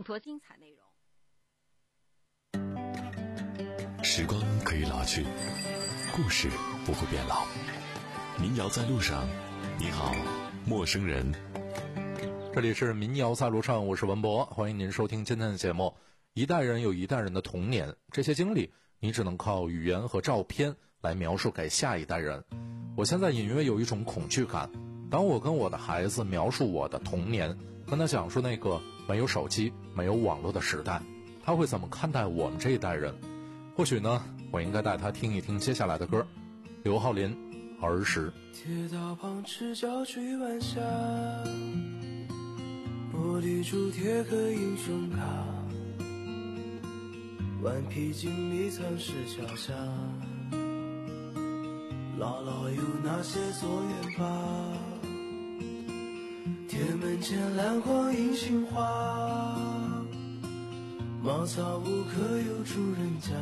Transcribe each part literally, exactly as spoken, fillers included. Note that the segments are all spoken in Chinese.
说精彩内容。 时光可以老去，故事不会变老。民谣在路上，你好，陌生人。 这里是民谣在路上，我是文博，欢迎您收听今天的节目。一代人有一代人的童年，这些经历你只能靠语言和照片来描述给下一代人。我现在隐约有一种恐惧感，当我跟我的孩子描述我的童年，跟他讲述那个没有手机没有网络的时代，他会怎么看待我们这一代人？或许呢，我应该带他听一听接下来的歌。刘浩林儿时。 铁道旁赤脚追晚霞，玻璃珠铁盒英雄卡，顽皮筋迷藏石桥下，姥姥有那些作业吧，铁门前蓝黄银杏花，茅草屋可有住人家，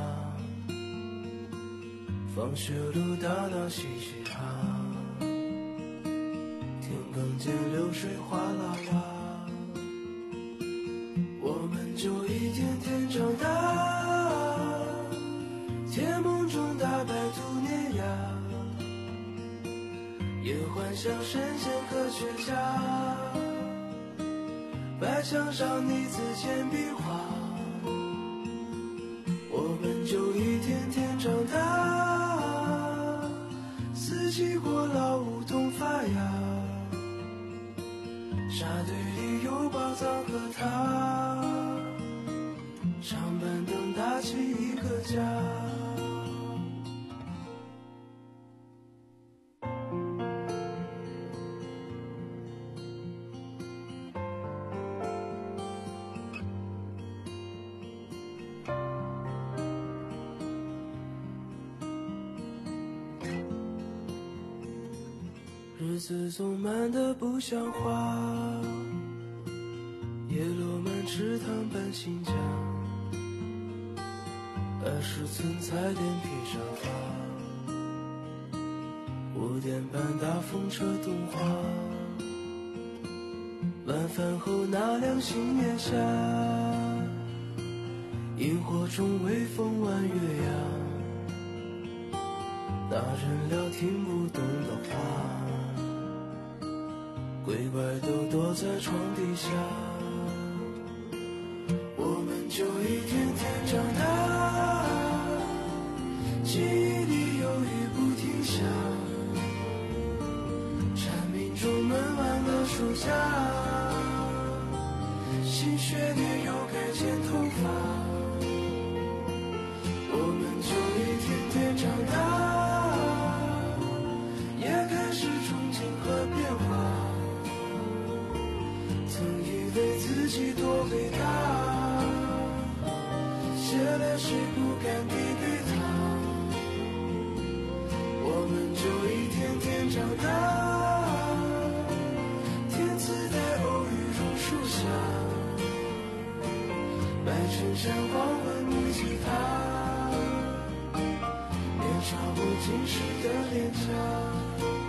放学路打闹嘻嘻哈，田埂间流水哗啦啦，我们就一天天长大，甜梦中大白兔碾压，也幻想神仙科学家，白墙上你字铅笔画，我们就一天天长大，四季过老梧桐发芽，沙堆里有宝藏和他，长板凳搭起一个家。日子总慢得不像话，叶落满池塘搬新家，二十寸彩电披上发，五点半大风车动画，晚饭后那辆新年下，萤火虫微风弯月牙，大人聊听不懂的话，鬼怪都躲在床底下，我们就一天天长大，记忆里有雨不停下，蝉鸣中闷完了暑假，新学年又该剪头发，我们就一天天长大，也开始憧憬和变化，对自己多伟大，写了谁不敢递给他，我们就一天天长大，天自带偶遇榕树下，白衬衫黄昏木吉他，年少不经事的脸颊。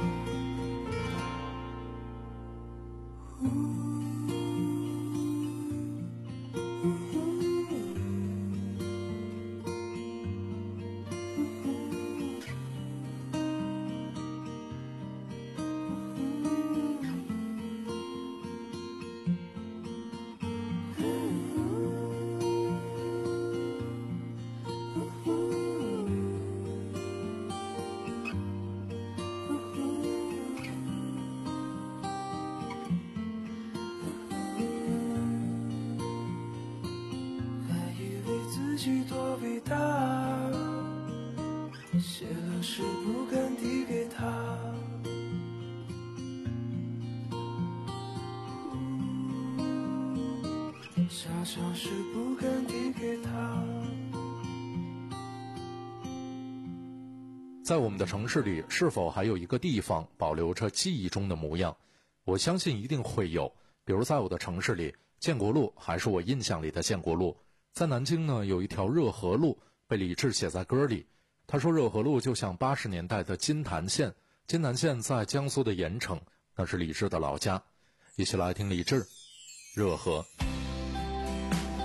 多伟大，写了诗不敢递给他，傻笑时不敢递给他。 在我们的城市里，是否还有一个地方保留着记忆中的模样？我相信一定会有。比如在我的城市里，建国路还是我印象里的建国路。在南京呢，有一条热河路被李志写在歌里。他说热河路就像八十年代的金坛县，金坛县在江苏的盐城，那是李志的老家。一起来听李志热河。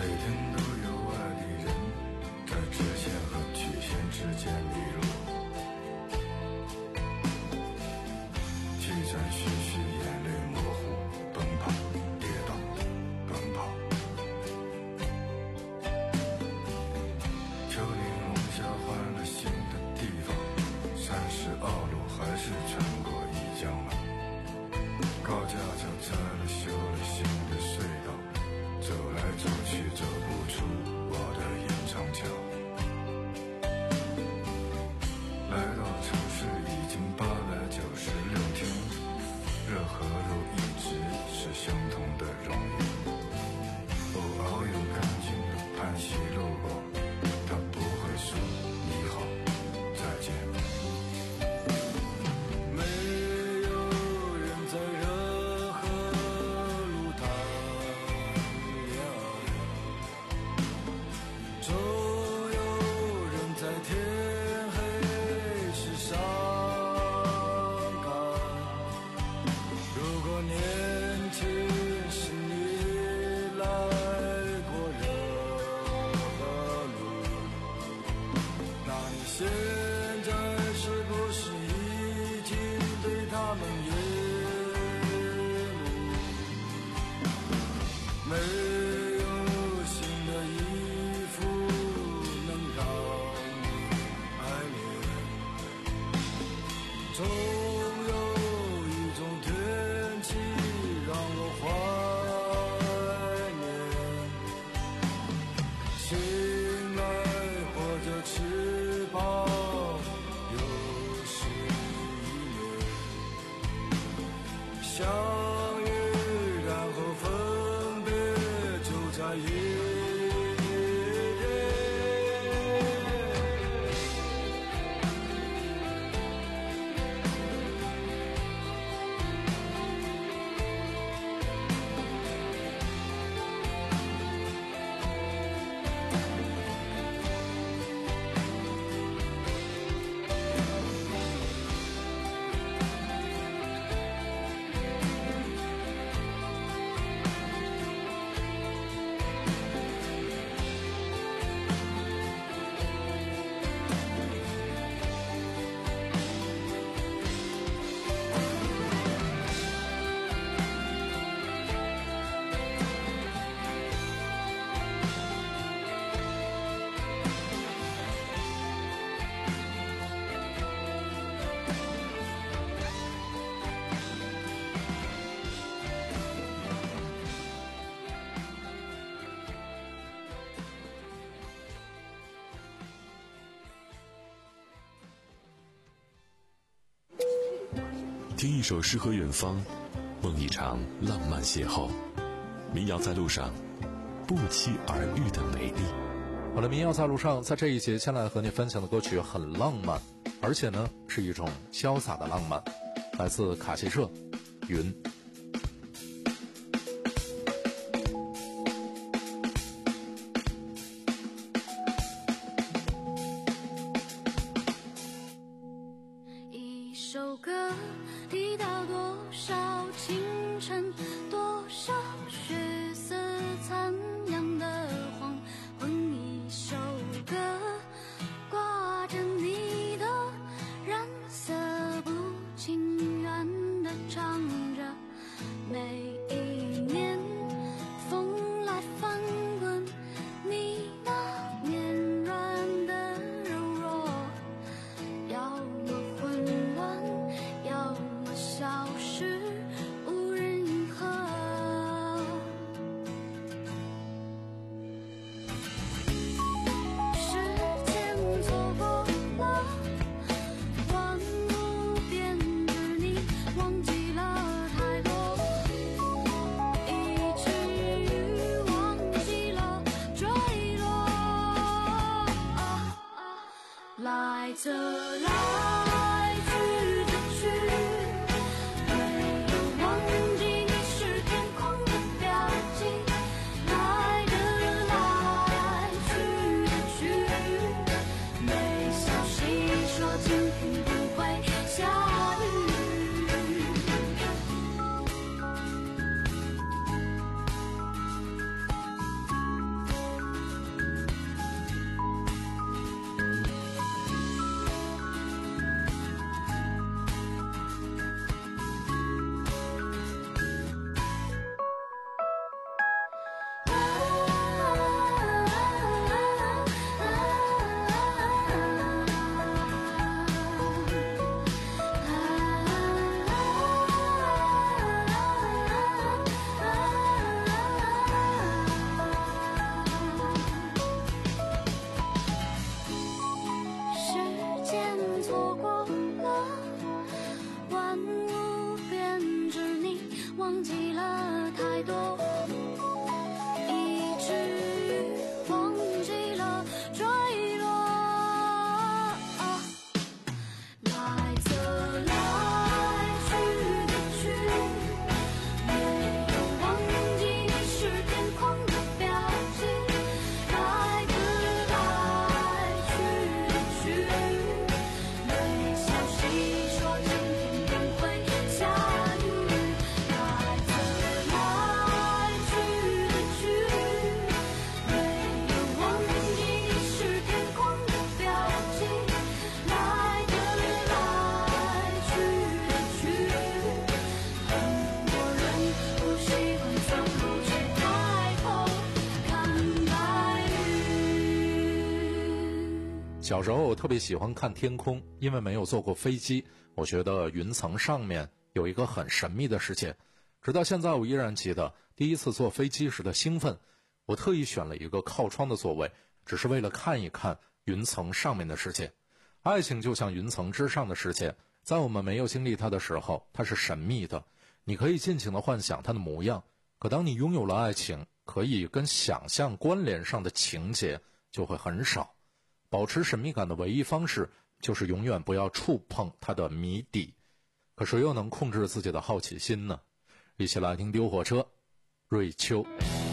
天都有外地人在直线和曲线之间迷路，气喘吁吁，眼泪模糊，奔跑跌倒奔跑。丘陵龙虾换了新的地方，山石凹路还是穿过一江南，高架桥拆了修了新的隧道，走来走去走不出我的延长桥。来到城市已经八百九十六天，热和肉一直是相同的容易。偶尔有干净的盘溪路过，他不会说你好再见。没有人在热河路谈恋爱，总有人在天黑时伤感。如果年轻时你来过热河路，那你现在是不是已经对他们厌恶？没有新的衣服能让你爱恋，总有一种天气让我怀念。醒来或者翅膀又是一年，相遇然后分别就在夜间。 听一首诗和远方，梦一场浪漫邂逅。民谣在路上，不期而遇的美丽。 好了，民谣在路上，在这一节先来和你分享的歌曲很浪漫，而且呢是一种潇洒的浪漫，来自卡西社，云。 一首歌提到多少清晨，多少血色残阳的黄昏，一首歌挂着你的染色，不情愿地唱着。每一年风来翻滚，你那绵软的柔弱，要么混乱，要么消失，无人应和。时间错过了，万物变质，你忘记了太多，以至于忘记了坠落。来着来，去着去，没有忘记你是天空的标记。来着来，去着去，微笑细说今天不会下雨。 小时候我特别喜欢看天空，因为没有坐过飞机，我觉得云层上面有一个很神秘的世界。直到现在我依然记得第一次坐飞机时的兴奋，我特意选了一个靠窗的座位，只是为了看一看云层上面的世界。爱情就像云层之上的世界，在我们没有经历它的时候，它是神秘的，你可以尽情地幻想它的模样。可当你拥有了爱情，可以跟想象关联上的情节就会很少。保持神秘感的唯一方式就是永远不要触碰它的谜底。可谁又能控制自己的好奇心呢？一起来听丢火车，瑞秋。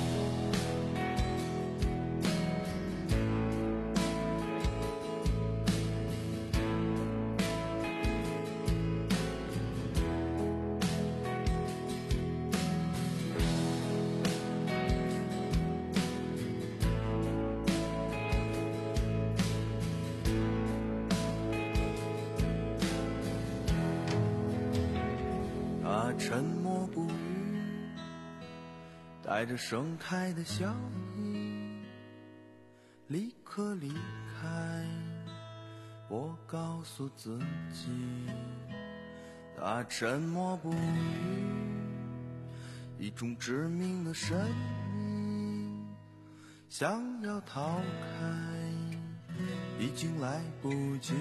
沉默不语，带着盛开的笑意，立刻离开。我告诉自己，他沉默不语，一种致命的神秘，想要逃开，已经来不及，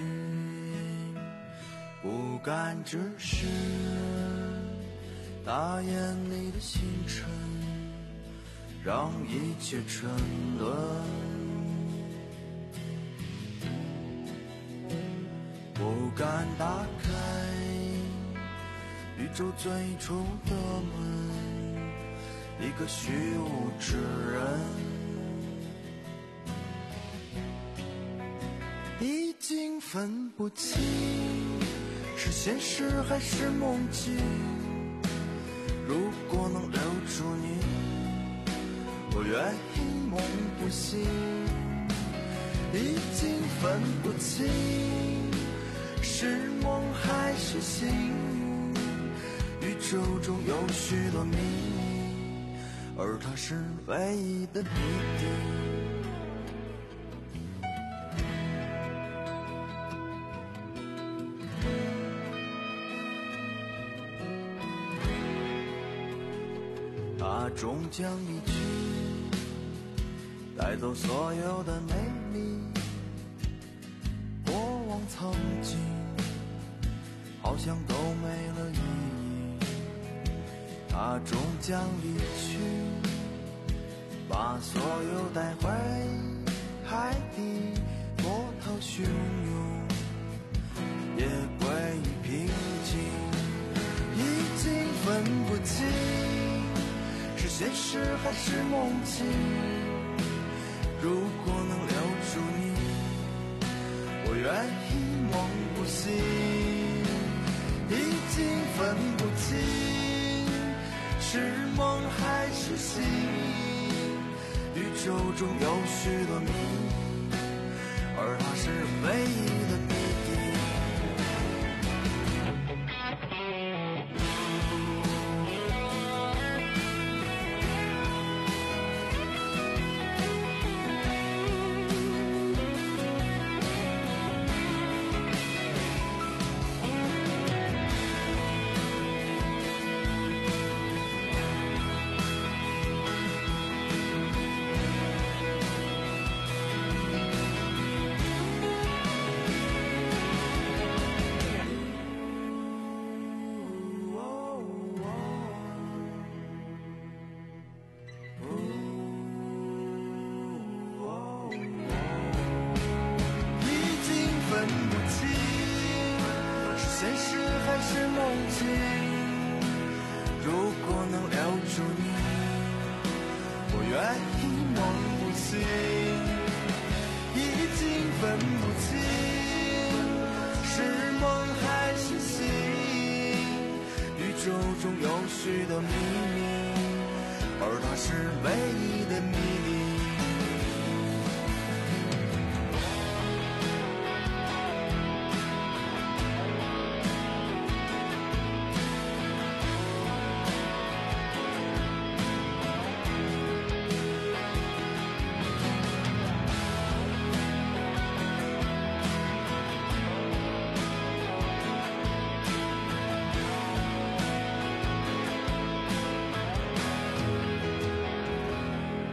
不敢直视大眼里的星辰，让一切沉沦，不敢打开宇宙最初的门，一个虚无之人，已经分不清是现实还是梦境。如果能留住你，我愿意梦不醒，已经分不清是梦还是醒，宇宙中有许多秘密，而它是唯一的谜底。它终将离去，带走所有的美丽，过往曾经好像都没了意义。它终将离去，把所有带回海底，波涛汹涌也归于平静，已经分不清是现实还是梦境。如果能留住你，我愿意梦不醒，已经分不清是梦还是醒，宇宙中有许多谜，而它是唯一的谜底。现实还是梦境，如果能留住你，我愿意梦不醒，已经分不清是梦还是醒，宇宙中有许多秘密，而它是唯一的秘密。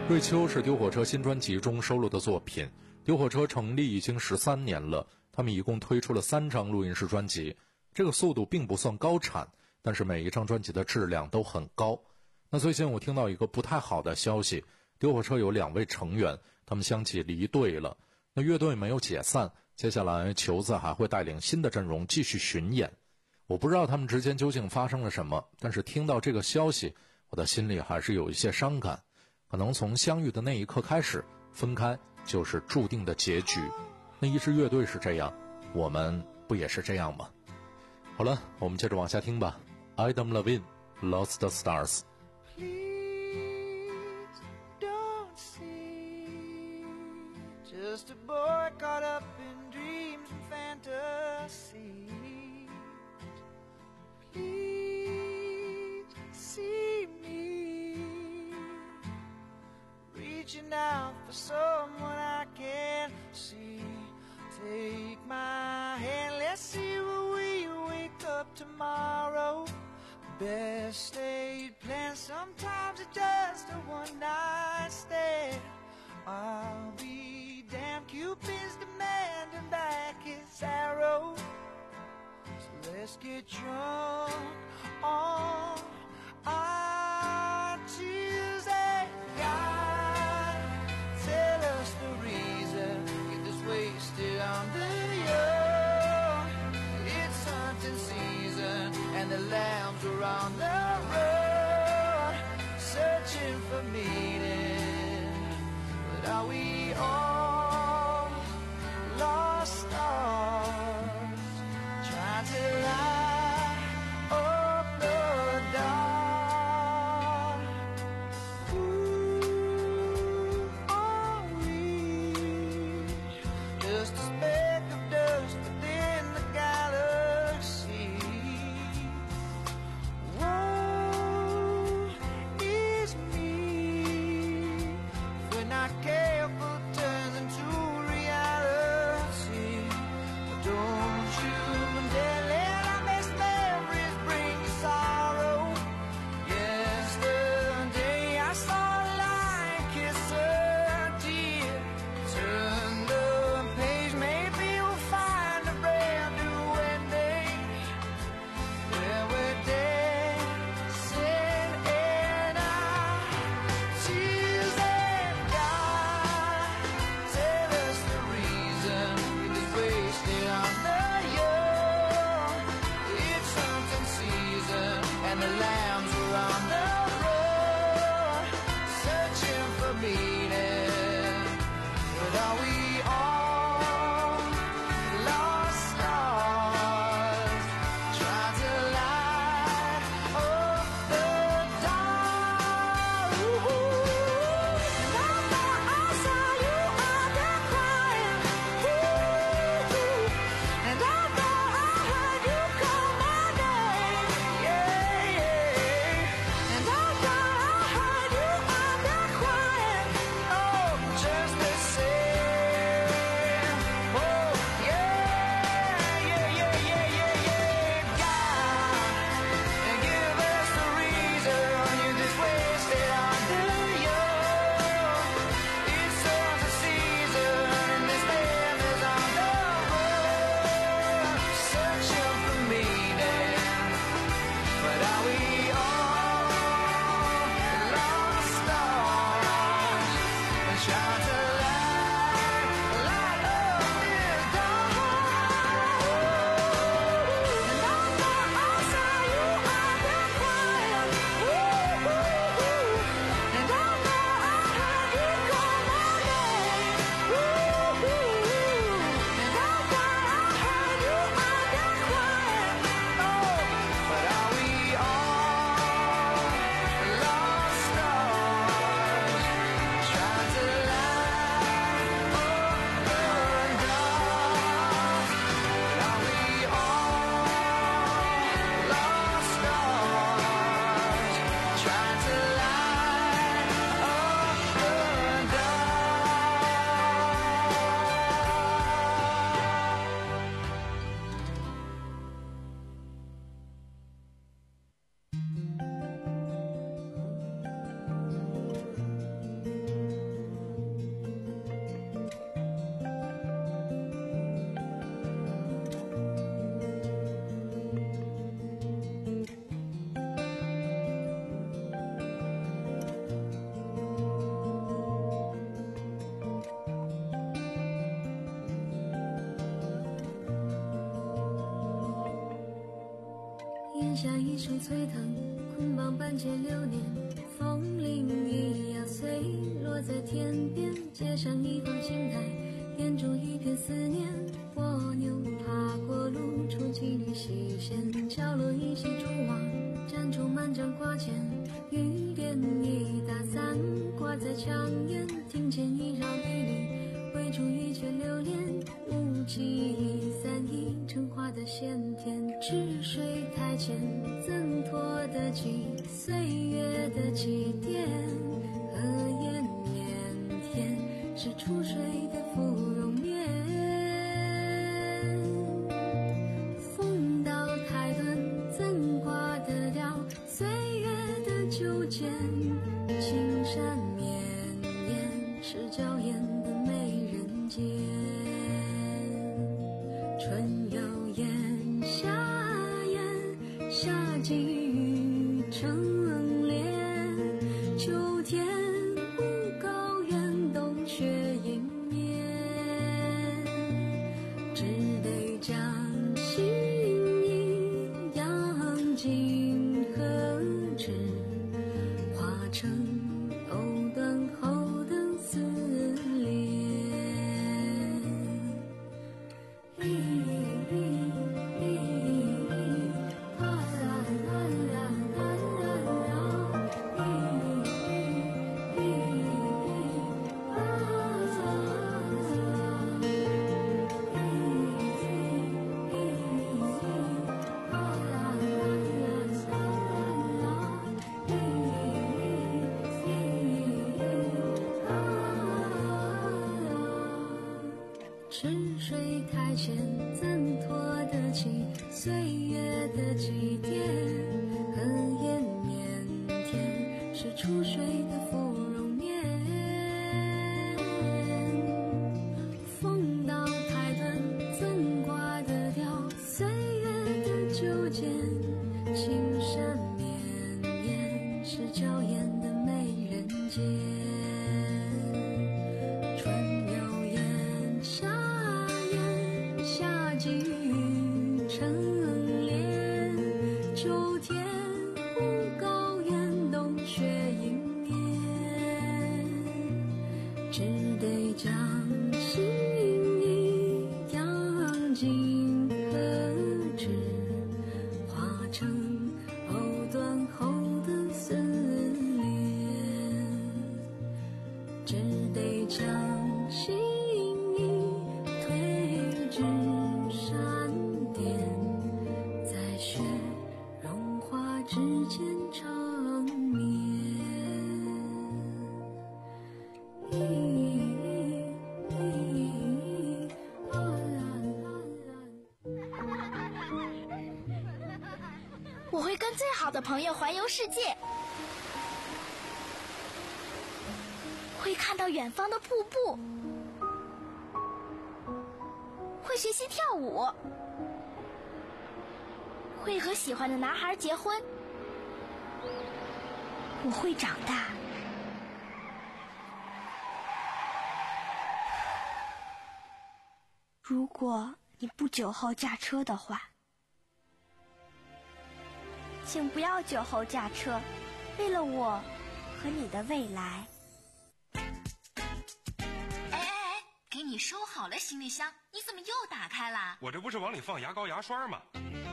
瑞秋是丢火车新专辑中收录的作品。丢火车成立已经十三年了，他们一共推出了三张录音室专辑，这个速度并不算高产，但是每一张专辑的质量都很高。那最近我听到一个不太好的消息，丢火车有两位成员，他们相继离队了。那乐队没有解散，接下来球子还会带领新的阵容继续巡演。我不知道他们之间究竟发生了什么，但是听到这个消息，我的心里还是有一些伤感。可能从相遇的那一刻开始，分开就是注定的结局。那一支乐队是这样，我们不也是这样吗？好了，我们接着往下听吧。 Adam Levine Lost the Stars。 Please don't see just a boy caught up in dreams and fantasy. Please see me reaching out for someone I can't see. Take my hand, let's see where we wake up tomorrow. Best laid plans, sometimes it's just a one night stand. I'll be damned, Cupid's demanding back his arrow. So let's get drunk on our Tuesday. God, tell us the reason, get this wasted on the young. It's hunting season and the lambs are on the road, searching for meaning. But are we all lost stars, trying to light up the dark? Who are we? Just a speck of dust within the galaxy. Whoa. 下一束翠藤，捆绑半截流年，风铃一样碎落在天边，街上一方青苔，点缀一片思念。蜗牛爬过路，出几缕细线，角落一些蛛网，粘住满张挂件。雨点一打伞，挂在墙沿，听见一绕缕缕，围住一圈流连。无际一散一成花的鲜甜，止水台前挣脱得及岁月的祭奠。荷叶腼腆是出水的芙蓉面，风刀太短怎挂得了岁月的纠结。青山绵延是娇艳的美人间，春有燕，夏燕，夏季雨成莲，秋天无高原，冬雪迎面，只得将心意养进河池，化成藕断后的丝连。池水台前怎拖得起岁月的祭奠？荷叶腼腆是出水的芙蓉面，风刀太短怎挂得掉岁月的纠结？青山绵延是娇艳的美人间。只得将心意养进河池，化成藕断后的丝连。只得将心意推至山巅，在雪融化之间长眠。 我会跟最好的朋友环游世界，会看到远方的瀑布，会学习跳舞，会和喜欢的男孩结婚。我会长大。如果你不酒后驾车的话，请不要酒后驾车，为了我和你的未来。 哎哎哎，给你收好了行李箱，你怎么又打开了？ 我这不是往里放牙膏牙刷吗？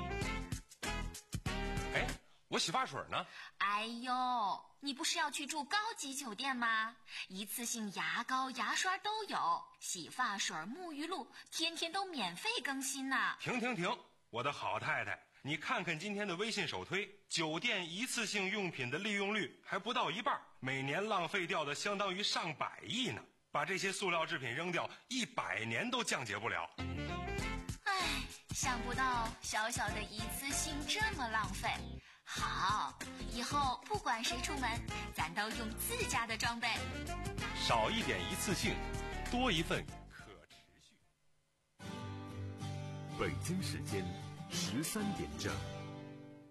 哎，我洗发水呢？ 哎呦，你不是要去住高级酒店吗？一次性牙膏牙刷都有，洗发水沐浴露天天都免费更新呢。 停停停，我的好太太，你看看今天的微信首推，酒店一次性用品的利用率还不到一半，每年浪费掉的相当于上百亿呢。把这些塑料制品扔掉，一百年都降解不了。 唉，想不到小小的一次性这么浪费。好，以后不管谁出门，咱都用自家的装备。 少一点一次性，多一份可持续。 北京时间十三点整。